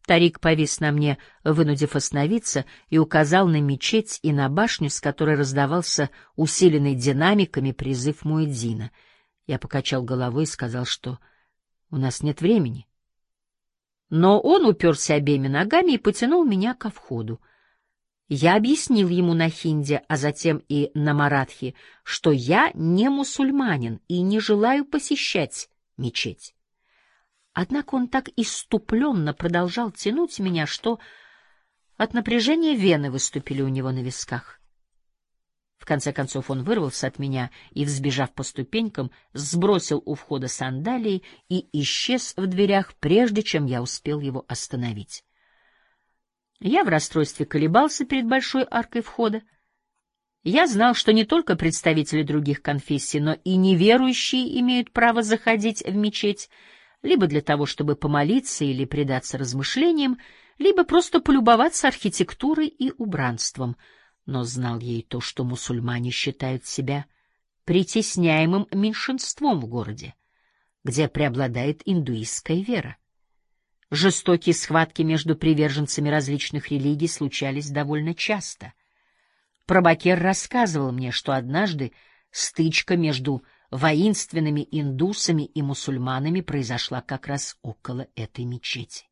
Тарик повис на мне, вынудив остановиться, и указал на мечеть и на башню, с которой раздавался усиленный динамиками призыв муэдзина. Я покачал головой и сказал, что у нас нет времени. Но он уперся обеими ногами и потянул меня ко входу. Я объяснил ему на хинди, а затем и на маратхи, что я не мусульманин и не желаю посещать мечеть. Однако он так исступленно продолжал тянуть меня, что от напряжения вены выступили у него на висках. В конце концов он вырвался от меня и, взбежав по ступенькам, сбросил у входа сандалии и исчез в дверях, прежде чем я успел его остановить. Я в расстройстве колебался перед большой аркой входа. Я знал, что не только представители других конфессий, но и неверующие имеют право заходить в мечеть, либо для того, чтобы помолиться или предаться размышлениям, либо просто полюбоваться архитектурой и убранством. Но знал я и то, что мусульмане считают себя притесняемым меньшинством в городе, где преобладает индуистская вера. Жестокие схватки между приверженцами различных религий случались довольно часто. Прабакер рассказывал мне, что однажды стычка между воинственными индусами и мусульманами произошла как раз около этой мечети.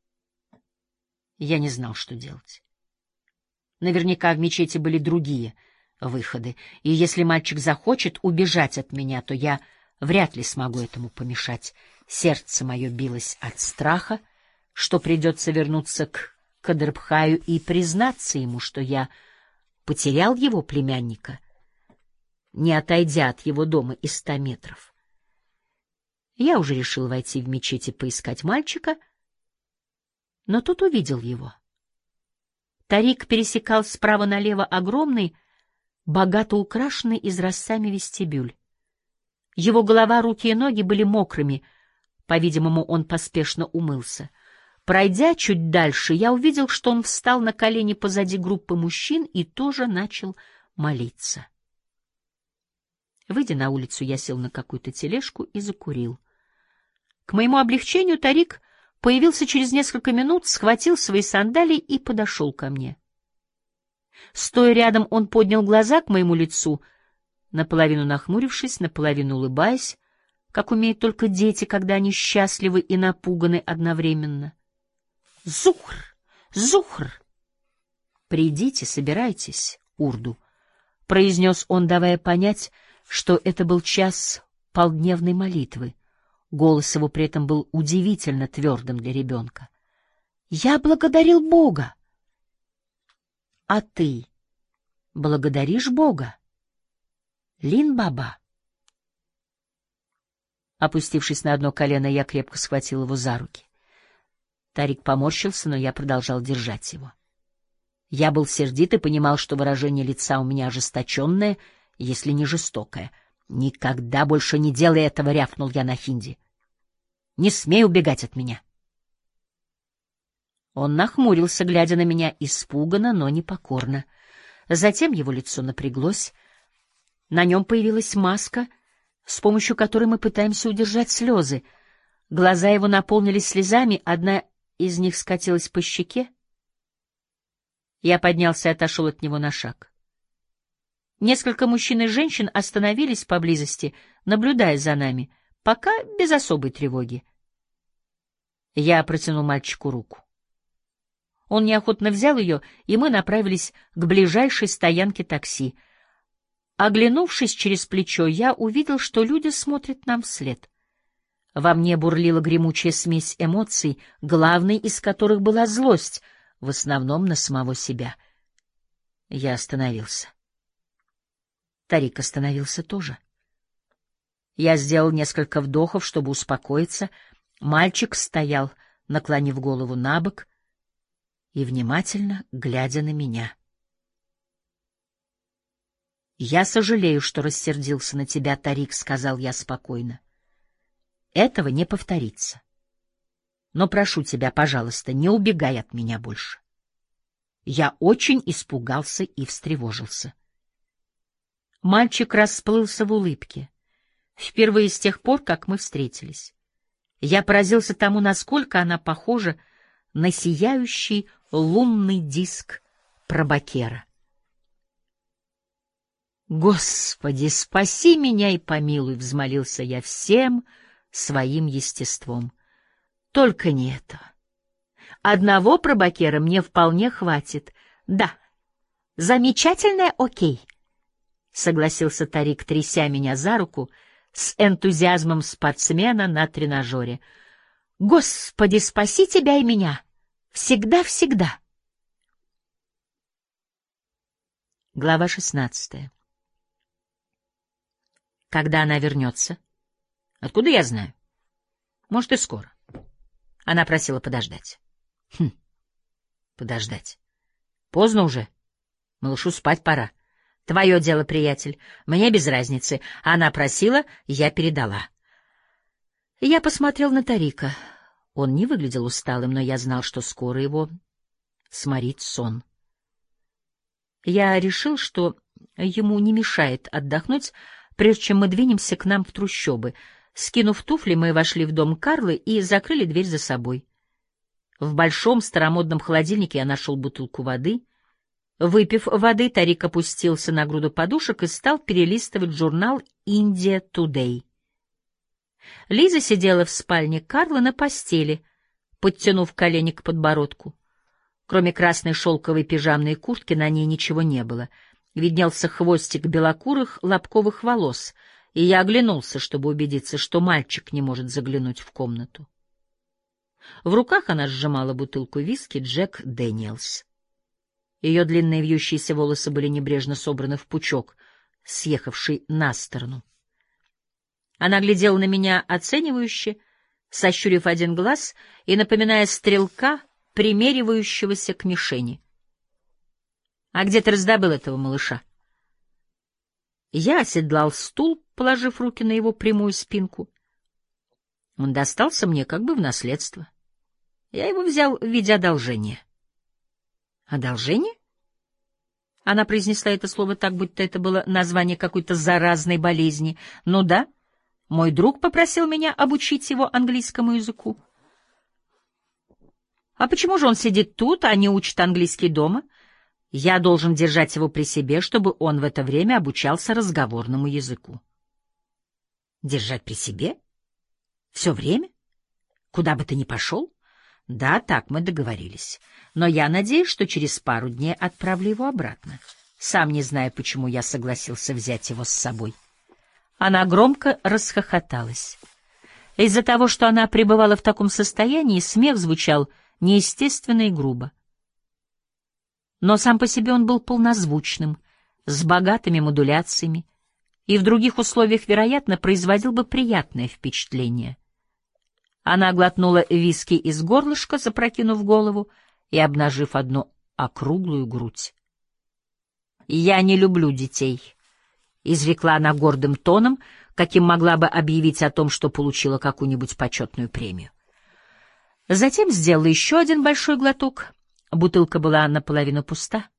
Я не знал, что делать. Наверняка в мечети были другие выходы, и если мальчик захочет убежать от меня, то я вряд ли смогу этому помешать. Сердце мое билось от страха, что придется вернуться к Кадрбхаю и признаться ему, что я потерял его племянника, не отойдя от его дома и 100 метров. Я уже решил войти в мечеть и поискать мальчика, но тут увидел его. Тарик пересекал справа налево огромный, богато украшенный изразцами вестибюль. Его голова, руки и ноги были мокрыми, по-видимому, он поспешно умылся. Пройдя чуть дальше, я увидел, что он встал на колени позади группы мужчин и тоже начал молиться. Выйдя на улицу, я сел на какую-то тележку и закурил. К моему облегчению Тарик появился через несколько минут, схватил свои сандалии и подошел ко мне. Стоя рядом, он поднял глаза к моему лицу, наполовину нахмурившись, наполовину улыбаясь, как умеют только дети, когда они счастливы и напуганы одновременно. «Зухр! Зухр! Придите, собирайтесь, урду», — произнес он, давая понять, что это был час полдневной молитвы. Голос его при этом был удивительно твердым для ребенка. «Я благодарил Бога». «А ты благодаришь Бога, Лин-баба?» Опустившись на одно колено, я крепко схватил его за руки. Тарик поморщился, но я продолжал держать его. Я был сердит и понимал, что выражение лица у меня ожесточенное, если не жестокое. «Никогда больше не делай этого!» — рявкнул я на хинди. «Не смей убегать от меня!» Он нахмурился, глядя на меня испуганно, но непокорно. Затем его лицо напряглось. На нем появилась маска, с помощью которой мы пытаемся удержать слезы. Глаза его наполнились слезами, одна из них скатилась по щеке. Я поднялся и отошел от него на шаг. Несколько мужчин и женщин остановились поблизости, наблюдая за нами, пока без особой тревоги. Я протянул мальчику руку. Он неохотно взял ее, и мы направились к ближайшей стоянке такси. Оглянувшись через плечо, я увидел, что люди смотрят нам вслед. Во мне бурлила гремучая смесь эмоций, главной из которых была злость, в основном на самого себя. Я остановился. Тарик остановился тоже. Я сделал несколько вдохов, чтобы успокоиться. Мальчик стоял, наклонив голову набок и внимательно глядя на меня. «Я сожалею, что рассердился на тебя, Тарик», — сказал я спокойно. «Этого не повторится. Но прошу тебя, пожалуйста, не убегай от меня больше». Я очень испугался и встревожился. Мальчик расплылся в улыбке. Впервые с тех пор, как мы встретились. Я поразился тому, насколько она похожа на сияющий лунный диск Пробакера. «Господи, спаси меня и помилуй!» — взмолился я всем своим естеством. «Только не это. Одного Пробакера мне вполне хватит. Да, замечательное окей», — согласился Тарик, тряся меня за руку с энтузиазмом спортсмена на тренажере. «Господи, спаси тебя и меня! Всегда-всегда!» Глава 16. Когда она вернется? Откуда я знаю? Может, и скоро. Она просила подождать. Подождать. Поздно уже. Малышу спать пора. Твое дело, приятель. Мне без разницы. Она просила, я передала. Я посмотрел на Тарика. Он не выглядел усталым, но я знал, что скоро его сморит сон. Я решил, что ему не мешает отдохнуть, прежде чем мы двинемся к нам в трущобы. Скинув туфли, мы вошли в дом Карлы и закрыли дверь за собой. В большом старомодном холодильнике я нашел бутылку воды. Выпив воды, Тарик опустился на груду подушек и стал перелистывать журнал «Индия Тудей». Лиза сидела в спальне Карлы на постели, подтянув колени к подбородку. Кроме красной шелковой пижамной куртки на ней ничего не было. Виднелся хвостик белокурых лобковых волос, и я оглянулся, чтобы убедиться, что мальчик не может заглянуть в комнату. В руках она сжимала бутылку виски «Джек Дэниелс». Ее длинные вьющиеся волосы были небрежно собраны в пучок, съехавший на сторону. Она глядела на меня оценивающе, сощурив один глаз и напоминая стрелка, примеривающегося к мишени. — А где ты раздобыл этого малыша? Я оседлал стул, положив руки на его прямую спинку. Он достался мне как бы в наследство. Я его взял в виде одолжения. — Одолжение? Она произнесла это слово так, будто это было название какой-то заразной болезни. — Ну да, мой друг попросил меня обучить его английскому языку. — А почему же он сидит тут, а не учит английский дома? Я должен держать его при себе, чтобы он в это время обучался разговорному языку. — Держать при себе? Все время? Куда бы ты ни пошел? Да, так мы договорились. Но я надеюсь, что через пару дней отправлю его обратно. Сам не знаю, почему я согласился взять его с собой. Она громко расхохоталась. Из-за того, что она пребывала в таком состоянии, смех звучал неестественно и грубо. Но сам по себе он был полнозвучным, с богатыми модуляциями, и в других условиях, вероятно, производил бы приятное впечатление. Она глотнула виски из горлышка, запрокинув голову и обнажив одну округлую грудь. «Я не люблю детей», — изрекла она гордым тоном, каким могла бы объявить о том, что получила какую-нибудь почетную премию. Затем сделала еще один большой глоток. Бутылка была наполовину пуста.